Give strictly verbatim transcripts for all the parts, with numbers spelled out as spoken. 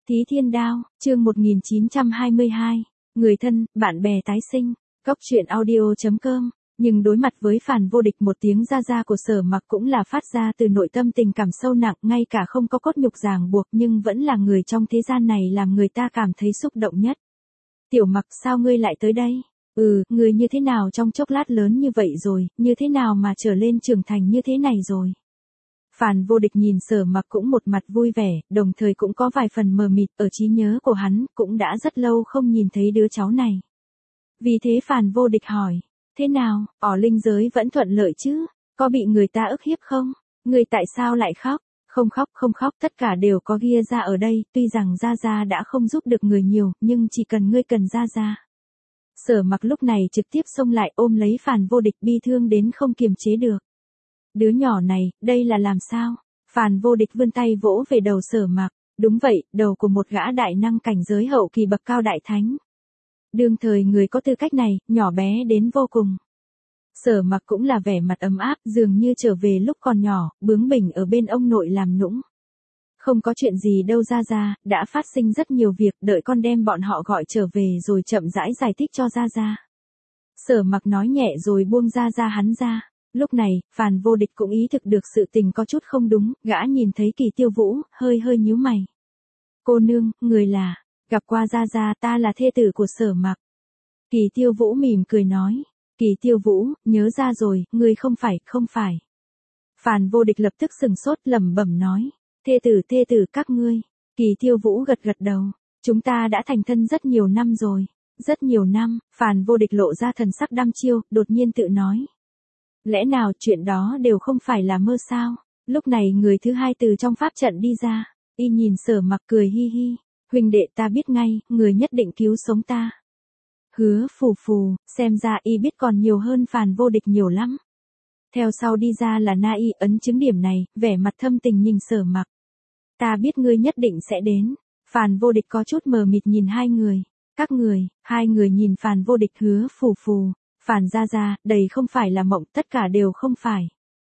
Thí Thiên Đao, chương một nghìn chín trăm hai mươi hai, người thân, bạn bè tái sinh, Cóc truyện audio chấm com. Nhưng đối mặt với Phàn Vô Địch, một tiếng ra ra của Sở Mặc cũng là phát ra từ nội tâm tình cảm sâu nặng, ngay cả không có cốt nhục ràng buộc nhưng vẫn là người trong thế gian này làm người ta cảm thấy xúc động nhất. Tiểu Mặc, sao ngươi lại tới đây? Ừ, ngươi như thế nào trong chốc lát lớn như vậy rồi, như thế nào mà trở lên trưởng thành như thế này rồi? Phàn Vô Địch nhìn Sở Mặc cũng một mặt vui vẻ, đồng thời cũng có vài phần mờ mịt, ở trí nhớ của hắn cũng đã rất lâu không nhìn thấy đứa cháu này. Vì thế Phàn Vô Địch hỏi, thế nào, ở linh giới vẫn thuận lợi chứ, có bị người ta ức hiếp không? Ngươi tại sao lại khóc? Không khóc không khóc, tất cả đều có Gia Gia ở đây, tuy rằng Gia Gia đã không giúp được người nhiều, nhưng chỉ cần ngươi cần Gia Gia. Sở Mặc lúc này trực tiếp xông lại ôm lấy Phàn Vô Địch, bi thương đến không kiềm chế được. Đứa nhỏ này, đây là làm sao? Phàn Vô Địch vươn tay vỗ về đầu Sở Mặc. Đúng vậy, đầu của một gã đại năng cảnh giới hậu kỳ bậc cao đại thánh. Đương thời người có tư cách này, nhỏ bé đến vô cùng. Sở Mặc cũng là vẻ mặt ấm áp, dường như trở về lúc còn nhỏ, bướng bỉnh ở bên ông nội làm nũng. Không có chuyện gì đâu Gia Gia, đã phát sinh rất nhiều việc, đợi con đem bọn họ gọi trở về rồi chậm rãi giải thích cho Gia Gia. Sở Mặc nói nhẹ rồi buông Gia Gia hắn ra. Lúc này, Phàn Vô Địch cũng ý thức được sự tình có chút không đúng, gã nhìn thấy Kỳ Tiêu Vũ, hơi hơi nhíu mày. Cô nương, người là, gặp qua Gia Gia, ta là thê tử của Sở Mặc. Kỳ Tiêu Vũ mỉm cười nói, Kỳ Tiêu Vũ, nhớ ra rồi, ngươi không phải, không phải. Phàn Vô Địch lập tức sừng sốt lẩm bẩm nói, thê tử thê tử các ngươi. Kỳ Tiêu Vũ gật gật đầu, chúng ta đã thành thân rất nhiều năm rồi, rất nhiều năm. Phàn Vô Địch lộ ra thần sắc đăm chiêu, đột nhiên tự nói. Lẽ nào chuyện đó đều không phải là mơ sao? Lúc này người thứ hai từ trong pháp trận đi ra, y nhìn Sở Mặc cười hi hi, huynh đệ ta biết ngay, người nhất định cứu sống ta. Hứa phù phù, xem ra y biết còn nhiều hơn Phàn Vô Địch nhiều lắm. Theo sau đi ra là Na Y, ấn chứng điểm này, vẻ mặt thâm tình nhìn Sở Mặc. Ta biết ngươi nhất định sẽ đến. Phàn Vô Địch có chút mờ mịt nhìn hai người. Các người, hai người nhìn Phàn Vô Địch, hứa phù phù. Phàn Gia Gia, đầy không phải là mộng, tất cả đều không phải.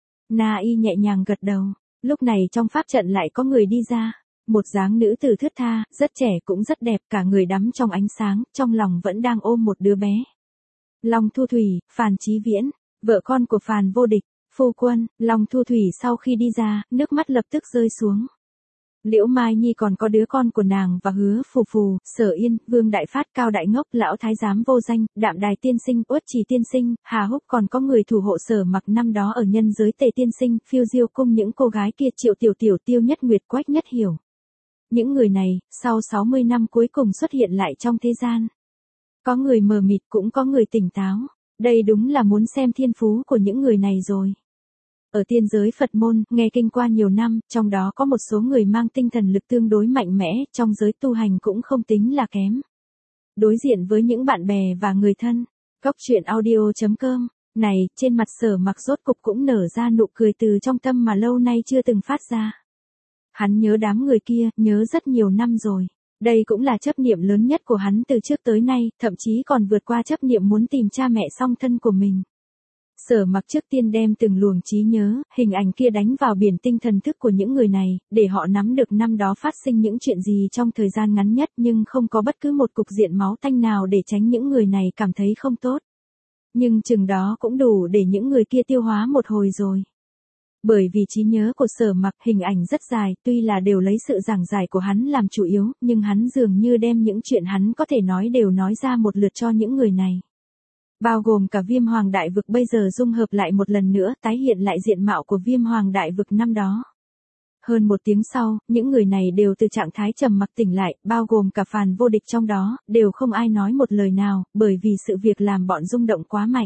Na Y nhẹ nhàng gật đầu. Lúc này trong pháp trận lại có người đi ra. Một dáng nữ tử thướt tha, rất trẻ cũng rất đẹp, cả người đắm trong ánh sáng, trong lòng vẫn đang ôm một đứa bé. Long Thu Thủy, Phàn Chí Viễn, vợ con của Phàn Vô Địch. Phu quân, Long Thu Thủy sau khi đi ra, nước mắt lập tức rơi xuống. Liễu Mai Nhi còn có đứa con của nàng và hứa phù phù, Sở Yên, Vương Đại Phát, Cao Đại Ngốc, Lão Thái Giám Vô Danh, Đạm Đài Tiên Sinh, Uất Trì Tiên Sinh, Hà Húc, còn có người thủ hộ Sở Mặc năm đó ở nhân giới Tề Tiên Sinh, Phiêu Diêu Cung, những cô gái kia, Triệu Tiểu Tiểu, Tiêu Nhất Nguyệt, Quách Nhất Hiểu. Những người này, sau sáu mươi năm cuối cùng xuất hiện lại trong thế gian. Có người mờ mịt cũng có người tỉnh táo. Đây đúng là muốn xem thiên phú của những người này rồi. Ở tiên giới Phật môn, nghe kinh qua nhiều năm, trong đó có một số người mang tinh thần lực tương đối mạnh mẽ, trong giới tu hành cũng không tính là kém. Đối diện với những bạn bè và người thân, Cóc truyện audio chấm com, này, trên mặt Sở Mặc rốt cục cũng nở ra nụ cười từ trong tâm mà lâu nay chưa từng phát ra. Hắn nhớ đám người kia, nhớ rất nhiều năm rồi. Đây cũng là chấp niệm lớn nhất của hắn từ trước tới nay, thậm chí còn vượt qua chấp niệm muốn tìm cha mẹ song thân của mình. Sở Mặc trước tiên đem từng luồng trí nhớ, hình ảnh kia đánh vào biển tinh thần thức của những người này, để họ nắm được năm đó phát sinh những chuyện gì trong thời gian ngắn nhất, nhưng không có bất cứ một cục diện máu tanh nào để tránh những người này cảm thấy không tốt. Nhưng chừng đó cũng đủ để những người kia tiêu hóa một hồi rồi. Bởi vì trí nhớ của Sở Mặc, hình ảnh rất dài, tuy là đều lấy sự giảng giải của hắn làm chủ yếu, nhưng hắn dường như đem những chuyện hắn có thể nói đều nói ra một lượt cho những người này. Bao gồm cả Viêm Hoàng Đại Vực bây giờ dung hợp lại một lần nữa, tái hiện lại diện mạo của Viêm Hoàng Đại Vực năm đó. Hơn một tiếng sau, những người này đều từ trạng thái trầm mặc tỉnh lại, bao gồm cả Phàn Vô Địch trong đó, đều không ai nói một lời nào, bởi vì sự việc làm bọn rung động quá mạnh.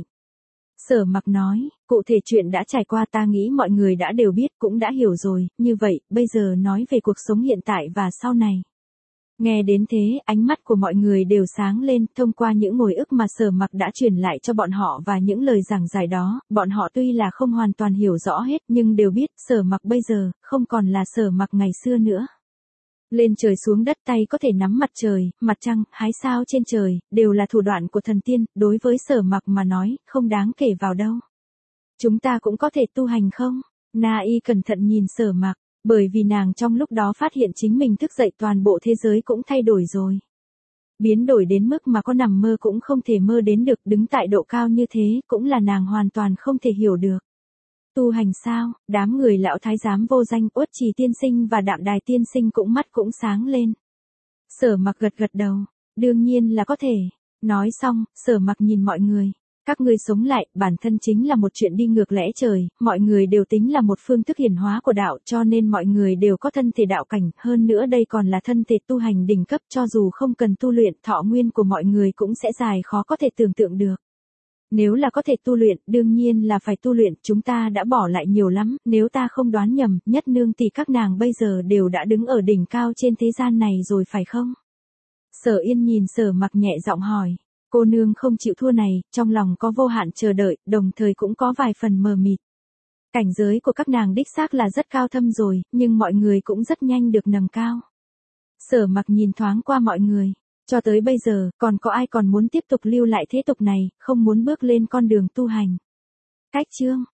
Sở Mặc nói, cụ thể chuyện đã trải qua ta nghĩ mọi người đã đều biết, cũng đã hiểu rồi, như vậy, bây giờ nói về cuộc sống hiện tại và sau này. Nghe đến thế, ánh mắt của mọi người đều sáng lên, thông qua những hồi ức mà Sở Mặc đã truyền lại cho bọn họ và những lời giảng giải đó, bọn họ tuy là không hoàn toàn hiểu rõ hết, nhưng đều biết, Sở Mặc bây giờ, không còn là Sở Mặc ngày xưa nữa. Lên trời xuống đất, tay có thể nắm mặt trời, mặt trăng, hái sao trên trời, đều là thủ đoạn của thần tiên, đối với Sở Mặc mà nói, không đáng kể vào đâu. Chúng ta cũng có thể tu hành không? Na Y cẩn thận nhìn Sở Mặc. Bởi vì nàng trong lúc đó phát hiện chính mình thức dậy toàn bộ thế giới cũng thay đổi rồi. Biến đổi đến mức mà có nằm mơ cũng không thể mơ đến được, đứng tại độ cao như thế cũng là nàng hoàn toàn không thể hiểu được. Tu hành sao? Đám người lão thái giám vô danh, Uất Trì tiên sinh và Đạm Đài tiên sinh cũng mắt cũng sáng lên. Sở Mặc gật gật đầu, đương nhiên là có thể. Nói xong, Sở Mặc nhìn mọi người. Các ngươi sống lại, bản thân chính là một chuyện đi ngược lẽ trời, mọi người đều tính là một phương thức hiển hóa của đạo, cho nên mọi người đều có thân thể đạo cảnh, hơn nữa đây còn là thân thể tu hành đỉnh cấp, cho dù không cần tu luyện, thọ nguyên của mọi người cũng sẽ dài khó có thể tưởng tượng được. Nếu là có thể tu luyện, đương nhiên là phải tu luyện, chúng ta đã bỏ lại nhiều lắm, nếu ta không đoán nhầm, Nhất Nương thì các nàng bây giờ đều đã đứng ở đỉnh cao trên thế gian này rồi phải không? Sở Yên nhìn Sở Mặc nhẹ giọng hỏi. Cô nương không chịu thua này, trong lòng có vô hạn chờ đợi, đồng thời cũng có vài phần mờ mịt. Cảnh giới của các nàng đích xác là rất cao thâm rồi, nhưng mọi người cũng rất nhanh được nâng cao. Sở Mặc nhìn thoáng qua mọi người. Cho tới bây giờ, còn có ai còn muốn tiếp tục lưu lại thế tục này, không muốn bước lên con đường tu hành. Cách chương